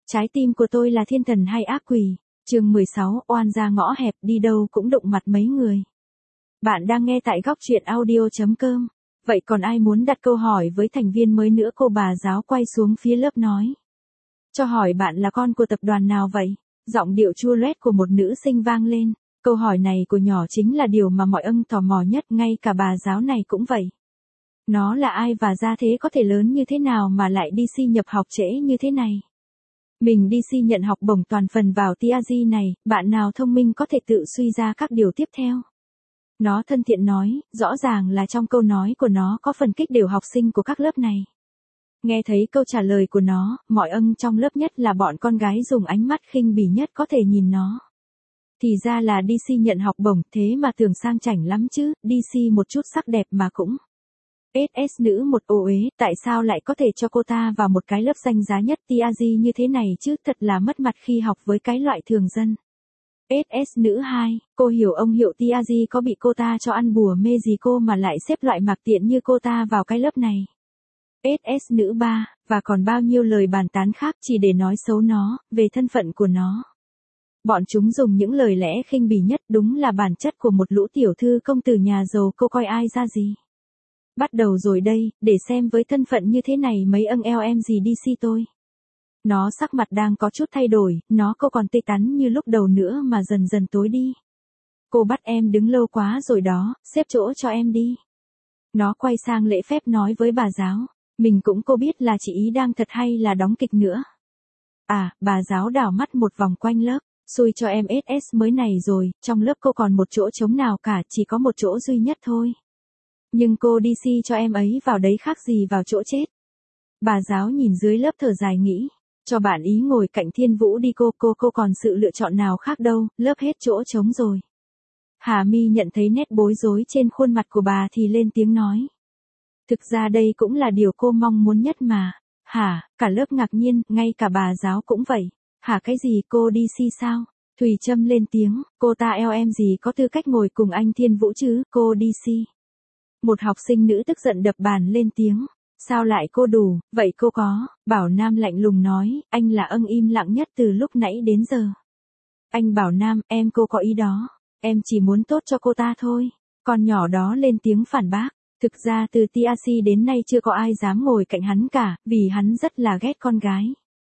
Trái tim của tôi là thiên thần hay ác quỷ? Chương 16, oan ra ngõ hẹp đi đâu cũng đụng mặt mấy người. Bạn đang nghe tại góc truyện audio.com. Vậy còn ai muốn đặt câu hỏi với thành viên mới nữa? Cô bà giáo quay xuống phía lớp nói. Cho hỏi bạn là con của tập đoàn nào vậy? Giọng điệu chua loét của một nữ sinh vang lên. Câu hỏi này của nhỏ chính là điều mà mọi ân tò mò nhất, ngay cả bà giáo này cũng vậy. Nó là ai và ra thế có thể lớn như thế nào mà lại đi si nhập học trễ như thế này? Mình đi si nhận học bổng toàn phần vào TRG này, bạn nào thông minh có thể tự suy ra các điều tiếp theo. Nó thân thiện nói, rõ ràng là trong câu nói của nó có phần kích đều học sinh của các lớp này. Nghe thấy câu trả lời của nó, mọi ân trong lớp nhất là bọn con gái dùng ánh mắt khinh bỉ nhất có thể nhìn nó. Thì ra là đi si nhận học bổng, thế mà tưởng sang chảnh lắm chứ, đi si một chút sắc đẹp mà cũng. SS nữ một ồ ế, tại sao lại có thể cho cô ta vào một cái lớp danh giá nhất TRG như thế này chứ, thật là mất mặt khi học với cái loại thường dân. SS nữ 2, cô hiểu ông hiệu TRG có bị cô ta cho ăn bùa mê gì cô mà lại xếp loại mặc tiện như cô ta vào cái lớp này. SS nữ 3, và còn bao nhiêu lời bàn tán khác chỉ để nói xấu nó, về thân phận của nó. Bọn chúng dùng những lời lẽ khinh bỉ nhất, đúng là bản chất của một lũ tiểu thư công tử nhà giàu, cô coi ai ra gì. Bắt đầu rồi đây, để xem với thân phận như thế này mấy ân eo em gì đi si tôi. Nó sắc mặt đang có chút thay đổi, nó cô còn tươi tắn như lúc đầu nữa mà dần dần tối đi. Cô bắt em đứng lâu quá rồi đó, xếp chỗ cho em đi. Nó quay sang lễ phép nói với bà giáo, mình cũng cô biết là chị ý đang thật hay là đóng kịch nữa. À, bà giáo đảo mắt một vòng quanh lớp, xui cho em SS mới này rồi, trong lớp cô còn một chỗ trống nào cả, chỉ có một chỗ duy nhất thôi. Nhưng cô đi si cho em ấy vào đấy khác gì vào chỗ chết. Bà giáo nhìn dưới lớp thở dài nghĩ, cho bạn ý ngồi cạnh Thiên Vũ đi cô còn sự lựa chọn nào khác đâu, lớp hết chỗ trống rồi. Hà My nhận thấy nét bối rối trên khuôn mặt của bà thì lên tiếng nói. Thực ra đây cũng là điều cô mong muốn nhất mà. Hả, cả lớp ngạc nhiên, ngay cả bà giáo cũng vậy. Hả cái gì, cô đi si sao? Thùy Trâm lên tiếng, cô ta eo em gì có tư cách ngồi cùng anh Thiên Vũ chứ, cô đi si. Một học sinh nữ tức giận đập bàn lên tiếng. Sao lại cô đủ, vậy cô có, Bảo Nam lạnh lùng nói, anh là ân im lặng nhất từ lúc nãy đến giờ. Anh Bảo Nam, em cô có ý đó, em chỉ muốn tốt cho cô ta thôi. Con nhỏ đó lên tiếng phản bác, thực ra từ TRC đến nay chưa có ai dám ngồi cạnh hắn cả, vì hắn rất là ghét con gái.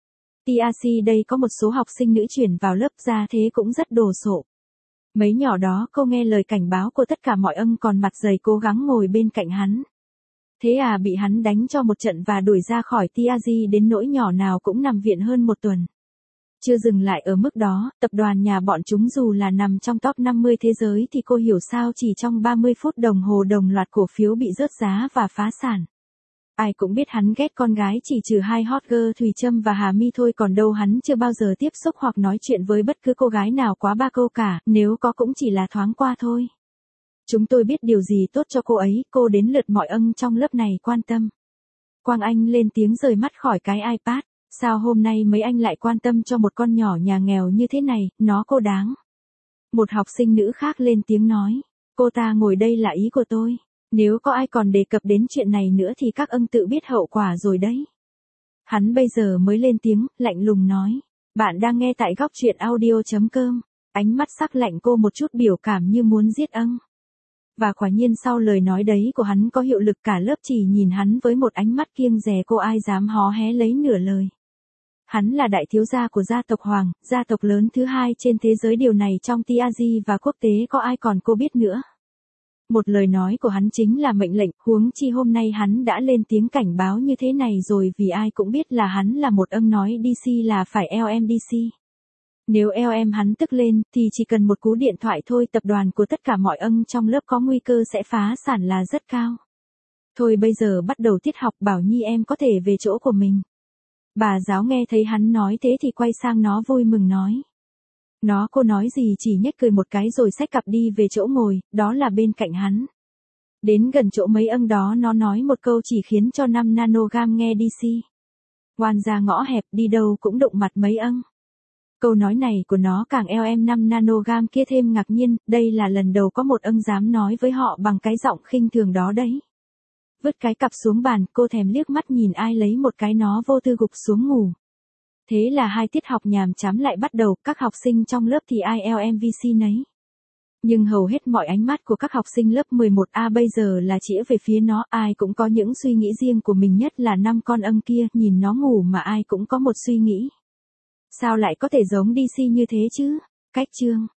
TRC đây có một số học sinh nữ chuyển vào lớp ra thế cũng rất đồ sộ. Mấy nhỏ đó cô nghe lời cảnh báo của tất cả mọi ân còn mặt dày cố gắng ngồi bên cạnh hắn. Thế à, bị hắn đánh cho một trận và đuổi ra khỏi TRG đến nỗi nhỏ nào cũng nằm viện hơn một tuần. Chưa dừng lại ở mức đó, tập đoàn nhà bọn chúng dù là nằm trong top 50 thế giới thì cô hiểu sao chỉ trong 30 phút đồng hồ đồng loạt cổ phiếu bị rớt giá và phá sản. Ai cũng biết hắn ghét con gái chỉ trừ hai hot girl Thùy Trâm và Hà My thôi, còn đâu hắn chưa bao giờ tiếp xúc hoặc nói chuyện với bất cứ cô gái nào quá 3 câu cả, nếu có cũng chỉ là thoáng qua thôi. Chúng tôi biết điều gì tốt cho cô ấy, cô đến lượt mọi ân trong lớp này quan tâm. Quang Anh lên tiếng rời mắt khỏi cái iPad, sao hôm nay mấy anh lại quan tâm cho một con nhỏ nhà nghèo như thế này, nó cô đáng. Một học sinh nữ khác lên tiếng nói, cô ta ngồi đây là ý của tôi, nếu có ai còn đề cập đến chuyện này nữa thì các ân tự biết hậu quả rồi đấy. Hắn bây giờ mới lên tiếng, lạnh lùng nói, bạn đang nghe tại góc truyện audio.com, ánh mắt sắc lạnh cô một chút biểu cảm như muốn giết ân. Và quả nhiên sau lời nói đấy của hắn có hiệu lực, cả lớp chỉ nhìn hắn với một ánh mắt kiêng dè, cô ai dám hó hé lấy nửa lời. Hắn là đại thiếu gia của gia tộc Hoàng, gia tộc lớn thứ hai trên thế giới, điều này trong TRG và quốc tế có ai còn cô biết nữa. Một lời nói của hắn chính là mệnh lệnh, huống chi hôm nay hắn đã lên tiếng cảnh báo như thế này rồi, vì ai cũng biết là hắn là một ân nói DC là phải LMDC. Nếu em hắn tức lên, thì chỉ cần một cú điện thoại thôi, tập đoàn của tất cả mọi ân trong lớp có nguy cơ sẽ phá sản là rất cao. Thôi bây giờ bắt đầu tiết học, Bảo Nhi em có thể về chỗ của mình. Bà giáo nghe thấy hắn nói thế thì quay sang nó vui mừng nói. Cô nói gì chỉ nhếch cười một cái rồi xách cặp đi về chỗ ngồi, đó là bên cạnh hắn. Đến gần chỗ mấy ân đó nó nói một câu chỉ khiến cho 5 nanogam nghe DC. Oan ra ngõ hẹp đi đâu cũng đụng mặt mấy ân. Câu nói này của nó càng em 5 nanogam kia thêm ngạc nhiên, đây là lần đầu có một ân dám nói với họ bằng cái giọng khinh thường đó đấy. Vứt cái cặp xuống bàn, cô thèm liếc mắt nhìn ai lấy một cái, nó vô tư gục xuống ngủ. Thế là 2 tiết học nhàm chán lại bắt đầu, các học sinh trong lớp thì IELTS MVC nấy. Nhưng hầu hết mọi ánh mắt của các học sinh lớp 11A bây giờ là chĩa về phía nó, ai cũng có những suy nghĩ riêng của mình, nhất là 5 con âng kia, nhìn nó ngủ mà ai cũng có một suy nghĩ. Sao lại có thể giống DC như thế chứ? Cách chương